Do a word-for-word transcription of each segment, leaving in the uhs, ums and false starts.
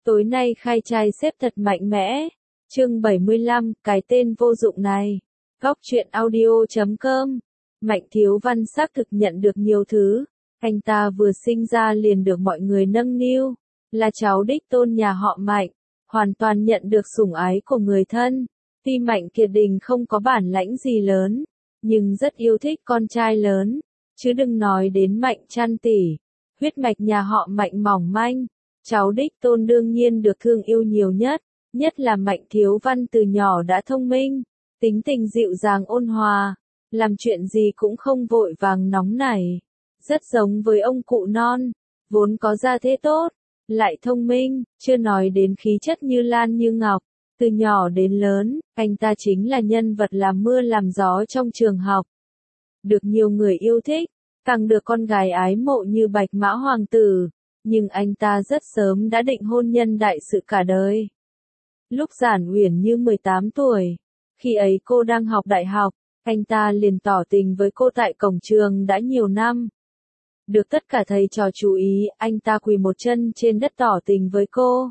Tối nay khai trai xếp thật mạnh mẽ. Chương bảy mươi lăm, cái tên vô dụng này. Góc truyện audio chấm com. Mạnh Thiếu Văn xác thực nhận được nhiều thứ. Anh ta vừa sinh ra liền được mọi người nâng niu, là cháu đích tôn nhà họ Mạnh, hoàn toàn nhận được sủng ái của người thân. Tuy Mạnh Kiệt Đình không có bản lãnh gì lớn, nhưng rất yêu thích con trai lớn, chứ đừng nói đến Mạnh Trăn tỷ. Huyết mạch nhà họ Mạnh mỏng manh, cháu đích tôn đương nhiên được thương yêu nhiều nhất, nhất là Mạnh Thiếu Văn từ nhỏ đã thông minh, tính tình dịu dàng ôn hòa, làm chuyện gì cũng không vội vàng nóng nảy, rất giống với ông cụ non, vốn có gia thế tốt, lại thông minh, chưa nói đến khí chất như lan như ngọc. Từ nhỏ đến lớn, anh ta chính là nhân vật làm mưa làm gió trong trường học. Được nhiều người yêu thích, càng được con gái ái mộ như Bạch Mã Hoàng tử, nhưng anh ta rất sớm đã định hôn nhân đại sự cả đời. Lúc Giản Uyển Như mười tám tuổi, khi ấy cô đang học đại học, anh ta liền tỏ tình với cô tại cổng trường đã nhiều năm. Được tất cả thầy trò chú ý, anh ta quỳ một chân trên đất tỏ tình với cô.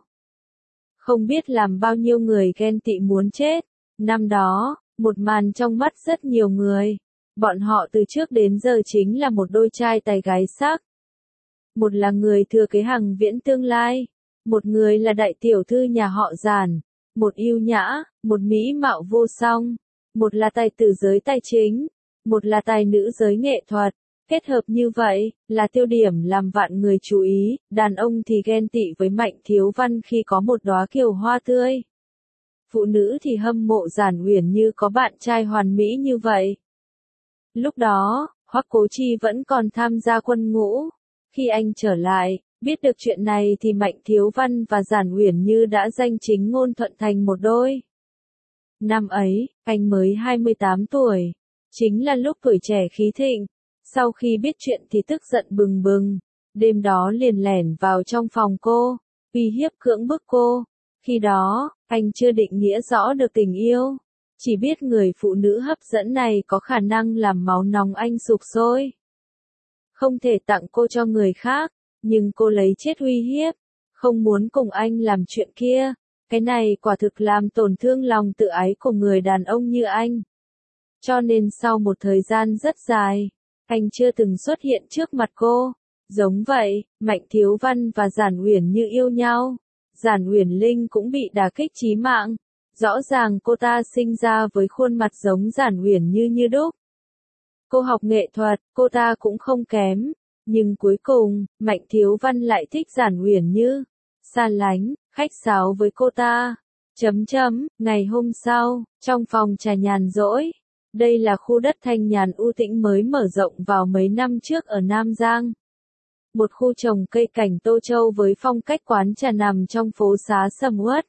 Không biết làm bao nhiêu người ghen tị muốn chết. Năm đó, một màn trong mắt rất nhiều người. Bọn họ từ trước đến giờ chính là một đôi trai tài gái sắc. Một là người thừa kế Hằng Viễn tương lai, một người là đại tiểu thư nhà họ Giản, một yêu nhã, một mỹ mạo vô song, một là tài tử giới tài chính, một là tài nữ giới nghệ thuật. Kết hợp như vậy, là tiêu điểm làm vạn người chú ý, đàn ông thì ghen tị với Mạnh Thiếu Văn khi có một đóa kiều hoa tươi. Phụ nữ thì hâm mộ Giản Uyển Như có bạn trai hoàn mỹ như vậy. Lúc đó, Hoắc Cố Chi vẫn còn tham gia quân ngũ. Khi anh trở lại, biết được chuyện này thì Mạnh Thiếu Văn và Giản Uyển Như đã danh chính ngôn thuận thành một đôi. Năm ấy, anh mới hai mươi tám tuổi, chính là lúc tuổi trẻ khí thịnh. Sau khi biết chuyện thì tức giận bừng bừng, đêm đó liền lẻn vào trong phòng cô, uy hiếp cưỡng bức cô. Khi đó, anh chưa định nghĩa rõ được tình yêu, chỉ biết người phụ nữ hấp dẫn này có khả năng làm máu nóng anh sục sôi. Không thể tặng cô cho người khác, nhưng cô lấy chết uy hiếp, không muốn cùng anh làm chuyện kia. Cái này quả thực làm tổn thương lòng tự ái của người đàn ông như anh. Cho nên sau một thời gian rất dài, anh chưa từng xuất hiện trước mặt cô. Giống vậy, Mạnh Thiếu Văn và Giản Uyển Như yêu nhau. Giản Uyển Linh cũng bị đả kích chí mạng. Rõ ràng cô ta sinh ra với khuôn mặt giống Giản Uyển Như như đúc. Cô học nghệ thuật, cô ta cũng không kém. Nhưng cuối cùng, Mạnh Thiếu Văn lại thích Giản Uyển Như. Xa lánh, khách sáo với cô ta. Chấm chấm, ngày hôm sau, trong phòng trà nhàn rỗi. Đây là khu đất thanh nhàn u tĩnh mới mở rộng vào mấy năm trước ở Nam Giang. Một khu trồng cây cảnh Tô Châu với phong cách quán trà nằm trong phố xá sầm uất.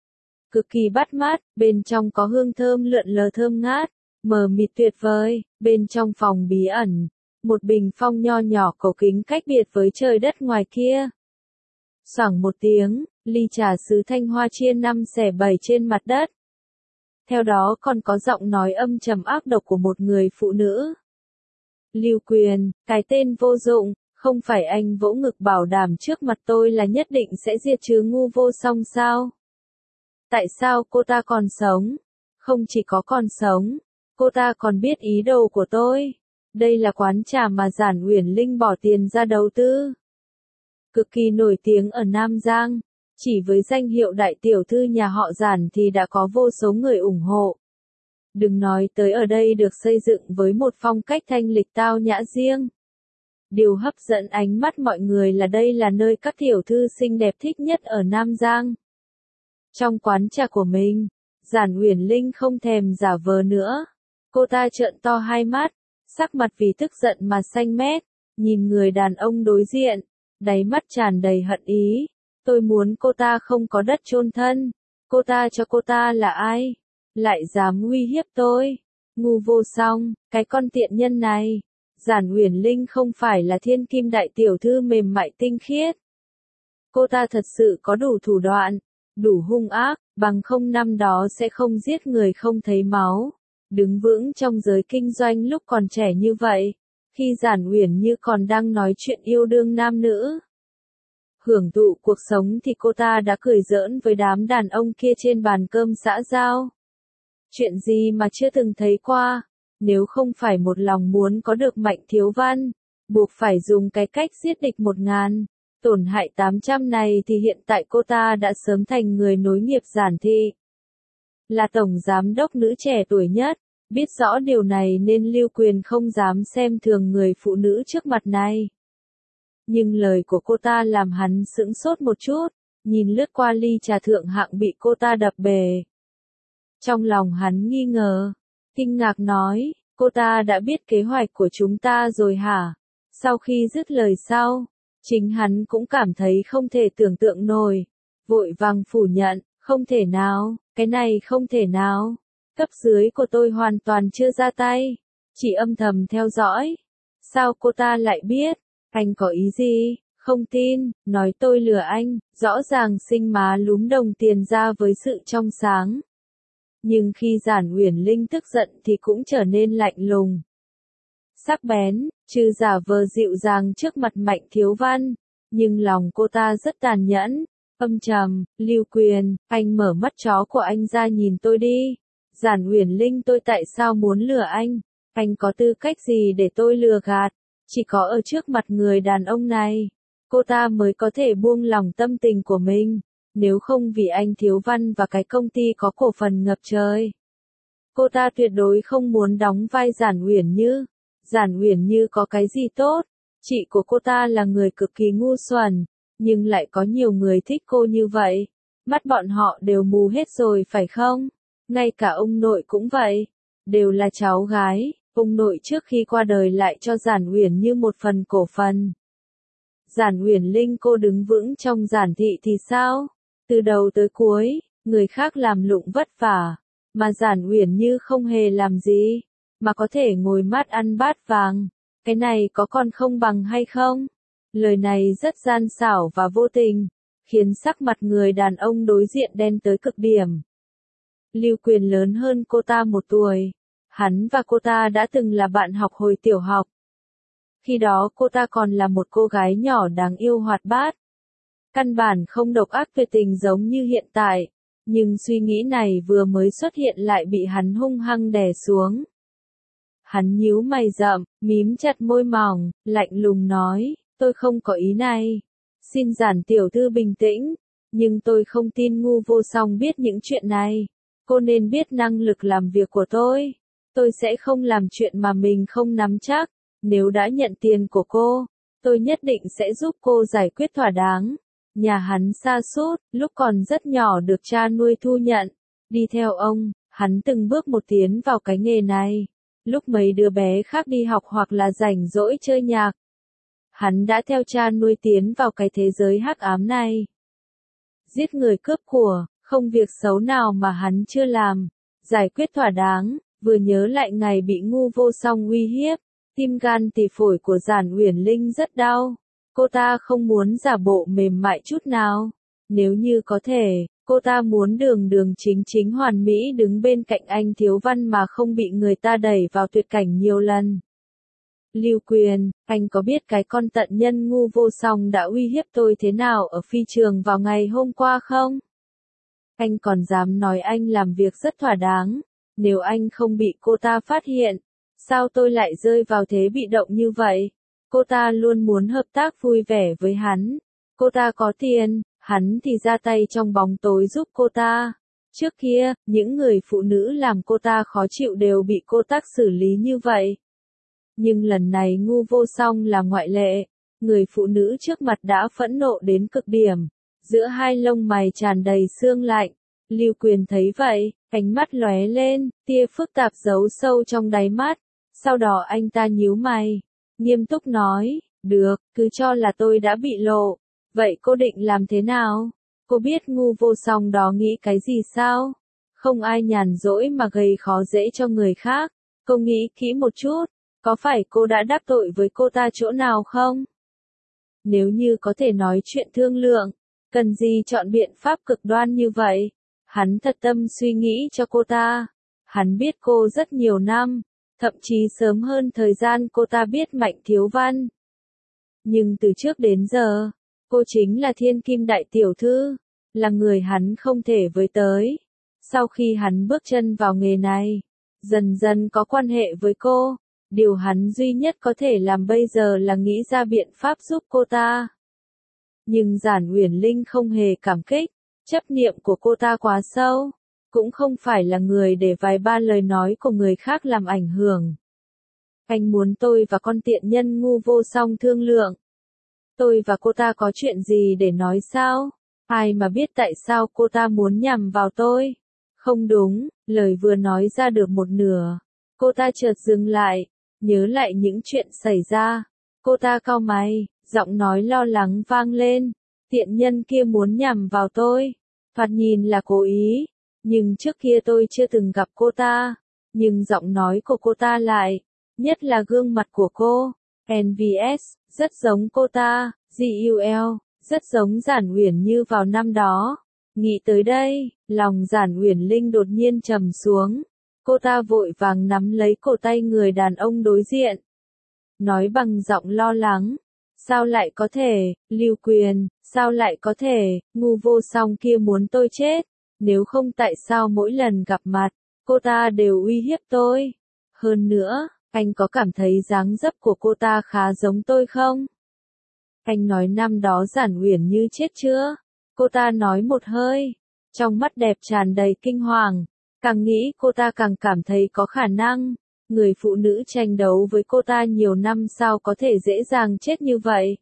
Cực kỳ bắt mắt, bên trong có hương thơm lượn lờ thơm ngát, mờ mịt tuyệt vời, bên trong phòng bí ẩn. Một bình phong nho nhỏ cổ kính cách biệt với trời đất ngoài kia. Xoảng một tiếng, ly trà sứ thanh hoa chia năm xẻ bảy trên mặt đất. Theo đó còn có giọng nói âm trầm ác độc của một người phụ nữ. Lưu Quyền, cái tên vô dụng, không phải anh vỗ ngực bảo đảm trước mặt tôi là nhất định sẽ diệt trừ ngu vô song sao? Tại sao cô ta còn sống? Không chỉ có còn sống, cô ta còn biết ý đồ của tôi. Đây là quán trà mà Giản Uyển Linh bỏ tiền ra đầu tư. Cực kỳ nổi tiếng ở Nam Giang. Chỉ với danh hiệu đại tiểu thư nhà họ Giản thì đã có vô số người ủng hộ. Đừng nói tới ở đây được xây dựng với một phong cách thanh lịch tao nhã riêng. Điều hấp dẫn ánh mắt mọi người là đây là nơi các tiểu thư xinh đẹp thích nhất ở Nam Giang. Trong quán trà của mình, Giản Uyển Linh không thèm giả vờ nữa. Cô ta trợn to hai mắt, sắc mặt vì tức giận mà xanh mét, nhìn người đàn ông đối diện, đáy mắt tràn đầy hận ý. Tôi muốn cô ta không có đất chôn thân. Cô ta cho cô ta là ai? Lại dám uy hiếp tôi. Ngu vô song, cái con tiện nhân này. Giản Uyển Linh không phải là thiên kim đại tiểu thư mềm mại tinh khiết. Cô ta thật sự có đủ thủ đoạn, đủ hung ác, bằng không năm đó sẽ không giết người không thấy máu. Đứng vững trong giới kinh doanh lúc còn trẻ như vậy. Khi Giản Uyển Như còn đang nói chuyện yêu đương nam nữ. hưởng thụ cuộc sống thì cô ta đã cười giỡn với đám đàn ông kia trên bàn cơm xã giao. Chuyện gì mà chưa từng thấy qua, nếu không phải một lòng muốn có được Mạnh Thiếu Văn, buộc phải dùng cái cách giết địch một ngàn, tổn hại tám trăm này thì hiện tại cô ta đã sớm thành người nối nghiệp Giản Thị. Là tổng giám đốc nữ trẻ tuổi nhất, biết rõ điều này nên Lưu Quyền không dám xem thường người phụ nữ trước mặt này. Nhưng lời của cô ta làm hắn sững sốt một chút, nhìn lướt qua ly trà thượng hạng bị cô ta đập bể. Trong lòng hắn nghi ngờ, kinh ngạc nói, cô ta đã biết kế hoạch của chúng ta rồi hả? Sau khi dứt lời sau, chính hắn cũng cảm thấy không thể tưởng tượng nổi, vội vàng phủ nhận, không thể nào, cái này không thể nào. Cấp dưới của tôi hoàn toàn chưa ra tay, chỉ âm thầm theo dõi. Sao cô ta lại biết? Anh có ý gì? Không tin, nói tôi lừa anh, rõ ràng Sinh má lúm đồng tiền ra với sự trong sáng. Nhưng khi Giản Uyển Linh tức giận thì cũng trở nên lạnh lùng. Sắc bén, trừ giả vờ dịu dàng trước mặt Mạnh Thiếu Văn, nhưng lòng cô ta rất tàn nhẫn, âm trầm. Lưu Quyền, anh mở mắt chó của anh ra nhìn tôi đi. Giản Uyển Linh, tôi tại sao muốn lừa anh? Anh có tư cách gì để tôi lừa gạt? Chỉ có ở trước mặt người đàn ông này, cô ta mới có thể buông lòng tâm tình của mình. Nếu không vì anh Thiếu Văn và cái công ty có cổ phần ngập trời, cô ta tuyệt đối không muốn đóng vai Giản Uyển Như. Giản Uyển Như có cái gì tốt? Chị của cô ta là người cực kỳ ngu xuẩn, nhưng lại có nhiều người thích cô như vậy. Mắt bọn họ đều mù hết rồi phải không? Ngay cả ông nội cũng vậy, đều là cháu gái. Ông nội trước khi qua đời lại cho Giản Uyển Như một phần cổ phần. Giản Uyển Linh cô đứng vững trong Giản Thị thì sao? Từ đầu tới cuối, người khác làm lụng vất vả, mà Giản Uyển Như không hề làm gì, mà có thể ngồi mát ăn bát vàng. Cái này có còn không bằng hay không? Lời này rất gian xảo và vô tình, khiến sắc mặt người đàn ông đối diện đen tới cực điểm. Lưu Quyền lớn hơn cô ta một tuổi. Hắn và cô ta đã từng là bạn học hồi tiểu học. Khi đó cô ta còn là một cô gái nhỏ đáng yêu hoạt bát. Căn bản không độc ác tuyệt tình giống như hiện tại. Nhưng suy nghĩ này vừa mới xuất hiện lại bị hắn hung hăng đè xuống. Hắn nhíu mày rậm, mím chặt môi mỏng, lạnh lùng nói, tôi không có ý này. Xin Giản tiểu thư bình tĩnh, nhưng tôi không tin Ngu Vô Song biết những chuyện này. Cô nên biết năng lực làm việc của tôi. Tôi sẽ không làm chuyện mà mình không nắm chắc. Nếu đã nhận tiền của cô, tôi nhất định sẽ giúp cô giải quyết thỏa đáng. Nhà hắn sa sút, lúc còn rất nhỏ được cha nuôi thu nhận. Đi theo ông, hắn từng bước một tiến vào cái nghề này. Lúc mấy đứa bé khác đi học hoặc là rảnh rỗi chơi nhạc, hắn đã theo cha nuôi tiến vào cái thế giới hắc ám này. Giết người cướp của, không việc xấu nào mà hắn chưa làm. Giải quyết thỏa đáng, vừa nhớ lại ngày bị Ngu Vô Song uy hiếp, tim gan tỳ phổi của Giản Uyển Linh rất đau. Cô ta không muốn giả bộ mềm mại chút nào. Nếu như có thể, cô ta muốn đường đường chính chính hoàn mỹ đứng bên cạnh anh Thiếu Văn mà không bị người ta đẩy vào tuyệt cảnh nhiều lần. Lưu Quyền, anh có biết cái con tận nhân Ngu Vô Song đã uy hiếp tôi thế nào ở phi trường vào ngày hôm qua không? Anh còn dám nói anh làm việc rất thỏa đáng. Nếu anh không bị cô ta phát hiện, sao tôi lại rơi vào thế bị động như vậy? Cô ta luôn muốn hợp tác vui vẻ với hắn. Cô ta có tiền, hắn thì ra tay trong bóng tối giúp cô ta. Trước kia, những người phụ nữ làm cô ta khó chịu đều bị cô tác xử lý như vậy. Nhưng lần này Ngu Vô Song là ngoại lệ. Người phụ nữ trước mặt đã phẫn nộ đến cực điểm. Giữa hai lông mày tràn đầy sương lạnh. Lưu Quyền thấy vậy, ánh mắt lóe lên, tia phức tạp giấu sâu trong đáy mắt. Sau đó anh ta nhíu mày, nghiêm túc nói, được, cứ cho là tôi đã bị lộ. Vậy cô định làm thế nào? Cô biết Ngu Vô Song đó nghĩ cái gì sao? Không ai nhàn rỗi mà gây khó dễ cho người khác. Cô nghĩ kỹ một chút, có phải cô đã đắc tội với cô ta chỗ nào không? Nếu như có thể nói chuyện thương lượng, cần gì chọn biện pháp cực đoan như vậy? Hắn thật tâm suy nghĩ cho cô ta. Hắn biết cô rất nhiều năm, thậm chí sớm hơn thời gian cô ta biết Mạnh Thiếu Văn. Nhưng từ trước đến giờ, Cô chính là thiên kim đại tiểu thư, là người hắn không thể với tới. Sau khi hắn bước chân vào nghề này, dần dần có quan hệ với cô, điều hắn duy nhất có thể làm bây giờ là nghĩ ra biện pháp giúp cô ta. Nhưng Giản Uyển Linh không hề cảm kích, chấp niệm của cô ta quá sâu, cũng không phải là người để vài ba lời nói của người khác làm ảnh hưởng. Anh muốn tôi và con tiện nhân ngu vô song thương lượng. Tôi và cô ta có chuyện gì để nói sao? Ai mà biết tại sao cô ta muốn nhằm vào tôi? Không đúng, lời vừa nói ra được một nửa. Cô ta chợt dừng lại, nhớ lại những chuyện xảy ra. Cô ta cau mày, giọng nói lo lắng vang lên. Tiện nhân kia muốn nhằm vào tôi. Thoạt nhìn là cố ý, nhưng trước kia tôi chưa từng gặp cô ta. Nhưng giọng nói của cô ta lại, nhất là gương mặt của cô, en vê ét, rất giống cô ta, giê u lờ, rất giống Giản Uyển Như vào năm đó. Nghĩ tới đây, lòng Giản Uyển Linh đột nhiên trầm xuống. Cô ta vội vàng nắm lấy cổ tay người đàn ông đối diện. Nói bằng giọng lo lắng. Sao lại có thể, Lưu Quyền, sao lại có thể, ngu vô song kia muốn tôi chết. Nếu không tại sao mỗi lần gặp mặt, cô ta đều uy hiếp tôi. Hơn nữa, anh có cảm thấy dáng dấp của cô ta khá giống tôi không? Anh nói năm đó Giản Uyển Như chết chưa? Cô ta nói một hơi, trong mắt đẹp tràn đầy kinh hoàng. Càng nghĩ cô ta càng cảm thấy có khả năng. Người phụ nữ tranh đấu với cô ta nhiều năm sao có thể dễ dàng chết như vậy?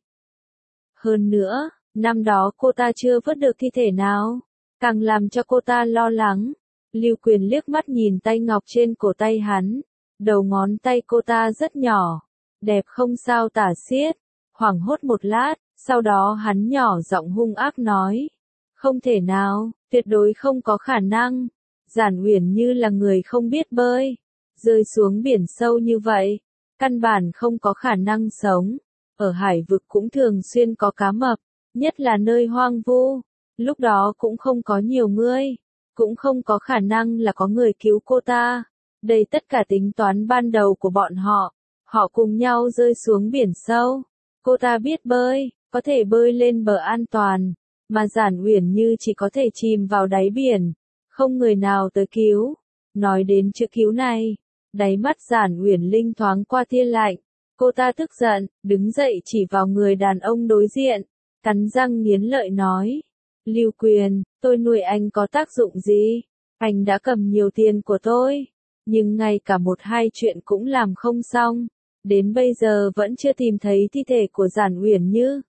Hơn nữa, năm đó cô ta chưa vớt được thi thể nào, càng làm cho cô ta lo lắng. Lưu Quyền liếc mắt nhìn tay ngọc trên cổ tay hắn. Đầu ngón tay cô ta rất nhỏ, đẹp không sao tả xiết. Hoảng hốt một lát, sau đó hắn nhỏ giọng hung ác nói. Không thể nào, tuyệt đối không có khả năng. Giản Uyển Như là người không biết bơi, rơi xuống biển sâu như vậy, căn bản không có khả năng sống. Ở hải vực cũng thường xuyên có cá mập, nhất là nơi hoang vu. Lúc đó cũng không có nhiều người, cũng không có khả năng là có người cứu cô ta. Đây tất cả tính toán ban đầu của bọn họ. Họ cùng nhau rơi xuống biển sâu. Cô ta biết bơi, có thể bơi lên bờ an toàn, mà Giản Uyển Như chỉ có thể chìm vào đáy biển, không người nào tới cứu. Nói đến chữ cứu này, đáy mắt Giản Uyển Linh thoáng qua tia lạnh. Cô ta tức giận, đứng dậy chỉ vào người đàn ông đối diện, cắn răng nghiến lợi nói. Lưu Quyền, tôi nuôi anh có tác dụng gì? Anh đã cầm nhiều tiền của tôi, nhưng ngay cả một hai chuyện cũng làm không xong. Đến bây giờ vẫn chưa tìm thấy thi thể của Giản Uyển Như.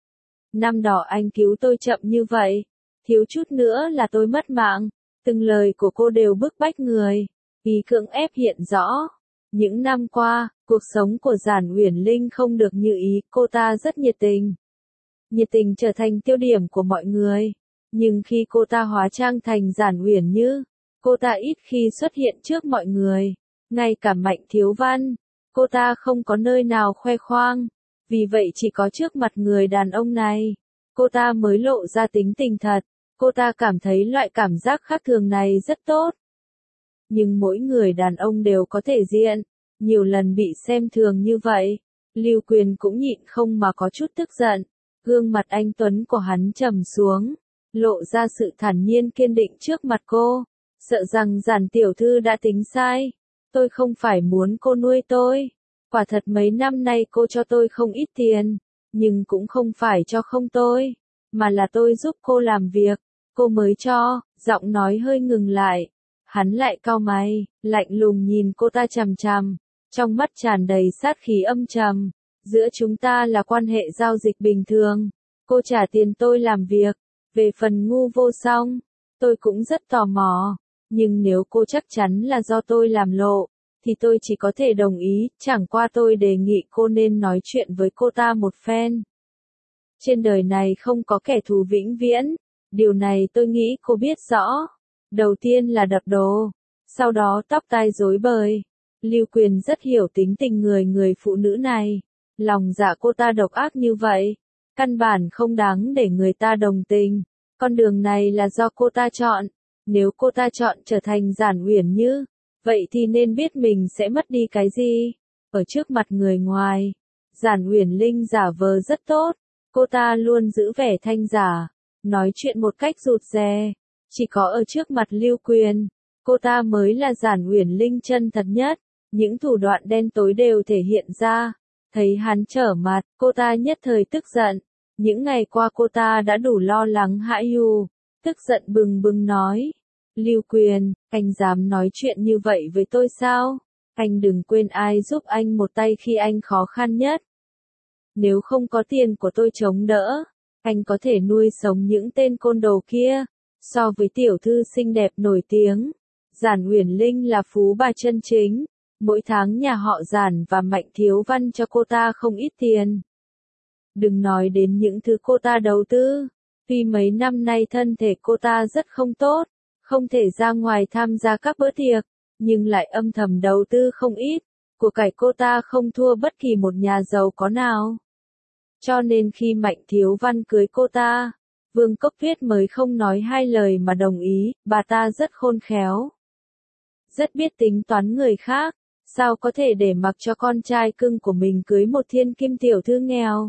Năm đó anh cứu tôi chậm như vậy, thiếu chút nữa là tôi mất mạng. Từng lời của cô đều bức bách người, ý cưỡng ép hiện rõ. Những năm qua, cuộc sống của Giản Uyển Linh không được như ý, cô ta rất nhiệt tình. Nhiệt tình trở thành tiêu điểm của mọi người. Nhưng khi cô ta hóa trang thành Giản Uyển Như, cô ta ít khi xuất hiện trước mọi người. Ngay cả Mạnh Thiếu Văn, cô ta không có nơi nào khoe khoang. Vì vậy chỉ có trước mặt người đàn ông này, cô ta mới lộ ra tính tình thật. Cô ta cảm thấy loại cảm giác khác thường này rất tốt. Nhưng mỗi người đàn ông đều có thể diện, nhiều lần bị xem thường như vậy. Lưu Quyền cũng nhịn không mà có chút tức giận. Gương mặt anh tuấn của hắn trầm xuống, lộ ra sự thản nhiên kiên định trước mặt cô. Sợ rằng Giản tiểu thư đã tính sai. Tôi không phải muốn cô nuôi tôi. Quả thật mấy năm nay cô cho tôi không ít tiền, nhưng cũng không phải cho không tôi, mà là tôi giúp cô làm việc, cô mới cho. Giọng nói hơi ngừng lại, hắn lại cau mày, lạnh lùng nhìn cô ta chằm chằm, trong mắt tràn đầy sát khí âm trầm. Giữa chúng ta là quan hệ giao dịch bình thường, cô trả tiền tôi làm việc. Về phần ngu vô song, tôi cũng rất tò mò, nhưng nếu cô chắc chắn là do tôi làm lộ, thì tôi chỉ có thể đồng ý. Chẳng qua tôi đề nghị cô nên nói chuyện với cô ta một phen. Trên đời này không có kẻ thù vĩnh viễn, điều này tôi nghĩ cô biết rõ. Đầu tiên là đập đồ, sau đó tóc tai rối bời. Lưu Quyền rất hiểu tính tình người người phụ nữ này. Lòng dạ cô ta độc ác như vậy, căn bản không đáng để người ta đồng tình. Con đường này là do cô ta chọn. Nếu cô ta chọn trở thành Giản Uyển Như, vậy thì nên biết mình sẽ mất đi cái gì. Ở trước mặt người ngoài, Giản Uyển Linh giả vờ rất tốt. Cô ta luôn giữ vẻ thanh giả, nói chuyện một cách rụt rè. Chỉ có ở trước mặt Lưu Quyền, cô ta mới là Giản Uyển Linh chân thật nhất. Những thủ đoạn đen tối đều thể hiện ra. Thấy hắn trở mặt, cô ta nhất thời tức giận. Những ngày qua cô ta đã đủ lo lắng hãi hù, tức giận bừng bừng nói. Lưu Quyền, anh dám nói chuyện như vậy với tôi sao? Anh đừng quên ai giúp anh một tay khi anh khó khăn nhất. Nếu không có tiền của tôi chống đỡ, anh có thể nuôi sống những tên côn đồ kia. So với tiểu thư xinh đẹp nổi tiếng, Giản Uyển Linh là phú bà chân chính. Mỗi tháng nhà họ Giản và Mạnh Thiếu Văn cho cô ta không ít tiền. Đừng nói đến những thứ cô ta đầu tư. Tuy mấy năm nay thân thể cô ta rất không tốt, không thể ra ngoài tham gia các bữa tiệc, nhưng lại âm thầm đầu tư không ít. Của cải cô ta không thua bất kỳ một nhà giàu có nào. Cho nên khi Mạnh Thiếu Văn cưới cô ta, Vương Cốc Tuyết mới không nói hai lời mà đồng ý. Bà ta rất khôn khéo, rất biết tính toán người khác. Sao có thể để mặc cho con trai cưng của mình cưới một thiên kim tiểu thư nghèo?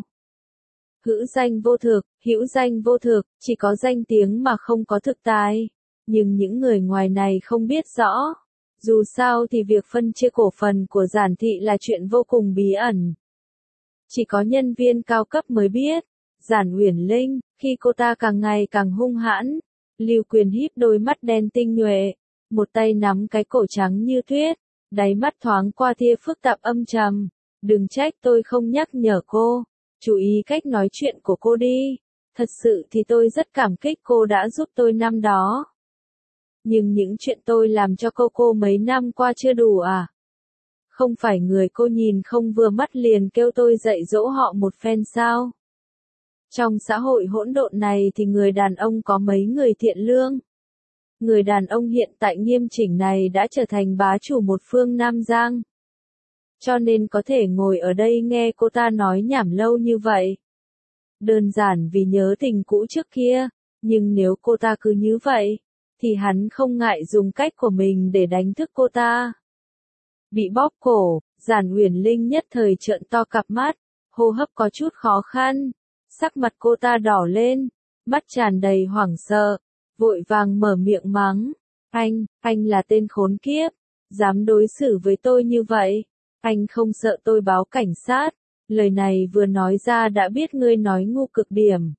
Hữu danh vô thực, hữu danh vô thực, chỉ có danh tiếng mà không có thực tài. Nhưng những người ngoài này không biết rõ. Dù sao thì việc phân chia cổ phần của Giản thị là chuyện vô cùng bí ẩn. Chỉ có nhân viên cao cấp mới biết. Giản Uyển Linh, khi cô ta càng ngày càng hung hãn, Lưu Quyền híp đôi mắt đen tinh nhuệ, một tay nắm cái cổ trắng như tuyết, đáy mắt thoáng qua tia phức tạp âm trầm. Đừng trách tôi không nhắc nhở cô, chú ý cách nói chuyện của cô đi. Thật sự thì tôi rất cảm kích cô đã giúp tôi năm đó. Nhưng những chuyện tôi làm cho cô cô mấy năm qua chưa đủ à? Không phải người cô nhìn không vừa mắt liền kêu tôi dạy dỗ họ một phen sao? Trong xã hội hỗn độn này thì người đàn ông có mấy người thiện lương. Người đàn ông hiện tại nghiêm chỉnh này đã trở thành bá chủ một phương Nam Giang. Cho nên có thể ngồi ở đây nghe cô ta nói nhảm lâu như vậy. Đơn giản vì nhớ tình cũ trước kia, nhưng nếu cô ta cứ như vậy, thì hắn không ngại dùng cách của mình để đánh thức cô ta. Bị bóp cổ, Giản Uyển Linh nhất thời trợn to cặp mắt, hô hấp có chút khó khăn, sắc mặt cô ta đỏ lên, mắt tràn đầy hoảng sợ, vội vàng mở miệng mắng. Anh, anh là tên khốn kiếp, dám đối xử với tôi như vậy, anh không sợ tôi báo cảnh sát. Lời này vừa nói ra đã biết ngươi nói ngu cực điểm.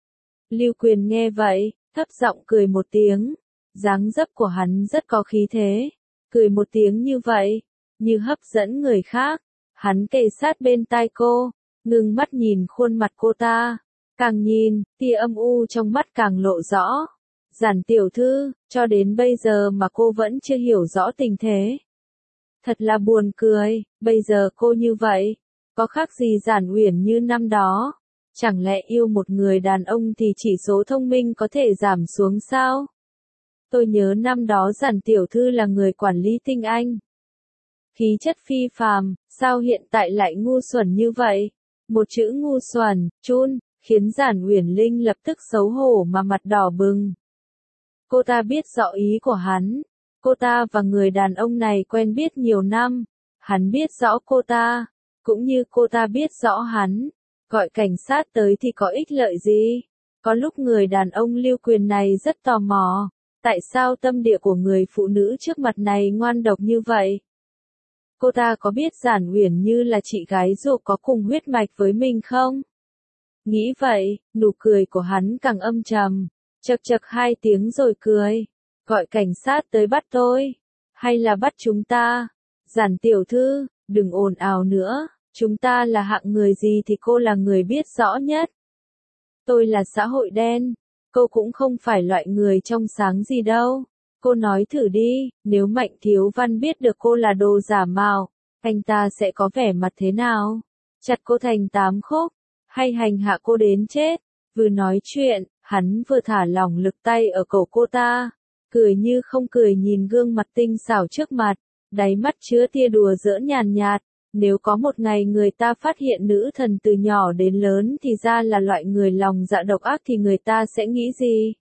Lưu Quyền nghe vậy, thấp giọng cười một tiếng, dáng dấp của hắn rất có khí thế, cười một tiếng như vậy, như hấp dẫn người khác. Hắn kề sát bên tai cô, ngưng mắt nhìn khuôn mặt cô ta, càng nhìn, tia âm u trong mắt càng lộ rõ. Giản tiểu thư, cho đến bây giờ mà cô vẫn chưa hiểu rõ tình thế. Thật là buồn cười, bây giờ cô như vậy, có khác gì Giản Uyển như năm đó? Chẳng lẽ yêu một người đàn ông thì chỉ số thông minh có thể giảm xuống sao? Tôi nhớ năm đó Giản tiểu thư là người quản lý tinh anh. Khí chất phi phàm, sao hiện tại lại ngu xuẩn như vậy? Một chữ ngu xuẩn, chun, khiến Giản Uyển Linh lập tức xấu hổ mà mặt đỏ bừng. Cô ta biết rõ ý của hắn. Cô ta và người đàn ông này quen biết nhiều năm. Hắn biết rõ cô ta, cũng như cô ta biết rõ hắn. Gọi cảnh sát tới thì có ích lợi gì? Có lúc người đàn ông Lưu Quyền này rất tò mò. Tại sao tâm địa của người phụ nữ trước mặt này ngoan độc như vậy? Cô ta có biết Giản Uyển Như là chị gái ruột có cùng huyết mạch với mình không? Nghĩ vậy, nụ cười của hắn càng âm trầm, chậc chậc hai tiếng rồi cười. Gọi cảnh sát tới bắt tôi, hay là bắt chúng ta? Giản tiểu thư, đừng ồn ào nữa, chúng ta là hạng người gì thì cô là người biết rõ nhất. Tôi là xã hội đen, cô cũng không phải loại người trong sáng gì đâu. Cô nói thử đi, nếu Mạnh Thiếu Văn biết được cô là đồ giả mạo, anh ta sẽ có vẻ mặt thế nào? Chặt cô thành tám khúc, hay hành hạ cô đến chết? Vừa nói chuyện, hắn vừa thả lỏng lực tay ở cổ cô ta, cười như không cười nhìn gương mặt tinh xảo trước mặt, đáy mắt chứa tia đùa giỡn nhàn nhạt. Nếu có một ngày người ta phát hiện nữ thần từ nhỏ đến lớn thì ra là loại người lòng dạ độc ác thì người ta sẽ nghĩ gì?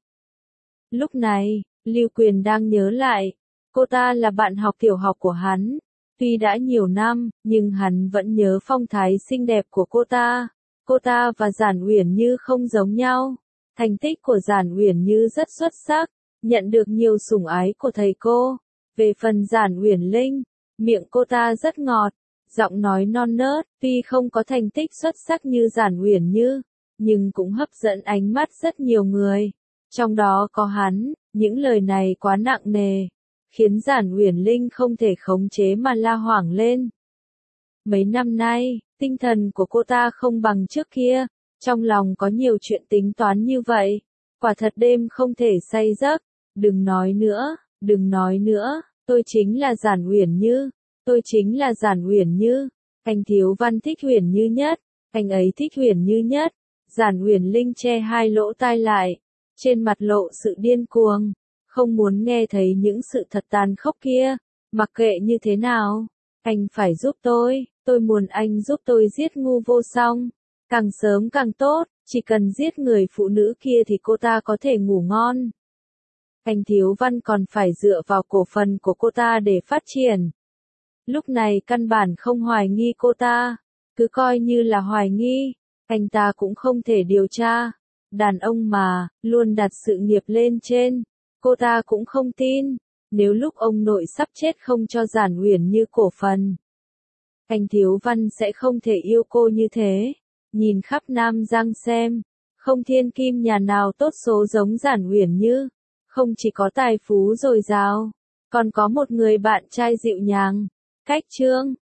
Lúc này, Lưu Quyền đang nhớ lại, cô ta là bạn học tiểu học của hắn. Tuy đã nhiều năm, nhưng hắn vẫn nhớ phong thái xinh đẹp của cô ta. cô ta và Giản Uyển Như không giống nhau. Thành tích của Giản Uyển Như rất xuất sắc, nhận được nhiều sủng ái của thầy cô. Về phần Giản Uyển Linh, miệng cô ta rất ngọt, giọng nói non nớt, tuy không có thành tích xuất sắc như Giản Uyển Như, nhưng cũng hấp dẫn ánh mắt rất nhiều người. Trong đó có hắn, những lời này quá nặng nề, khiến Giản Uyển Linh không thể khống chế mà la hoảng lên. Mấy năm nay, tinh thần của cô ta không bằng trước kia, trong lòng có nhiều chuyện tính toán như vậy, quả thật đêm không thể say giấc. Đừng nói nữa, đừng nói nữa, tôi chính là Giản Uyển Như, tôi chính là Giản Uyển Như. Anh Thiếu Văn thích Uyển Như nhất, anh ấy thích Uyển Như nhất. Giản Uyển Linh che hai lỗ tai lại, trên mặt lộ sự điên cuồng, không muốn nghe thấy những sự thật tàn khốc kia. Mặc kệ như thế nào, anh phải giúp tôi, tôi muốn anh giúp tôi giết Ngu Vô Song, càng sớm càng tốt, chỉ cần giết người phụ nữ kia thì cô ta có thể ngủ ngon. Anh Thiếu Văn còn phải dựa vào cổ phần của cô ta để phát triển. Lúc này căn bản không hoài nghi cô ta, cứ coi như là hoài nghi, anh ta cũng không thể điều tra. Đàn ông mà, luôn đặt sự nghiệp lên trên, cô ta cũng không tin, nếu lúc ông nội sắp chết không cho Giản Uyển Như cổ phần, anh Thiếu Văn sẽ không thể yêu cô như thế. Nhìn khắp Nam Giang xem, không thiên kim nhà nào tốt số giống Giản Uyển Như, không chỉ có tài phú dồi dào, còn có một người bạn trai dịu nhàng. Cách chương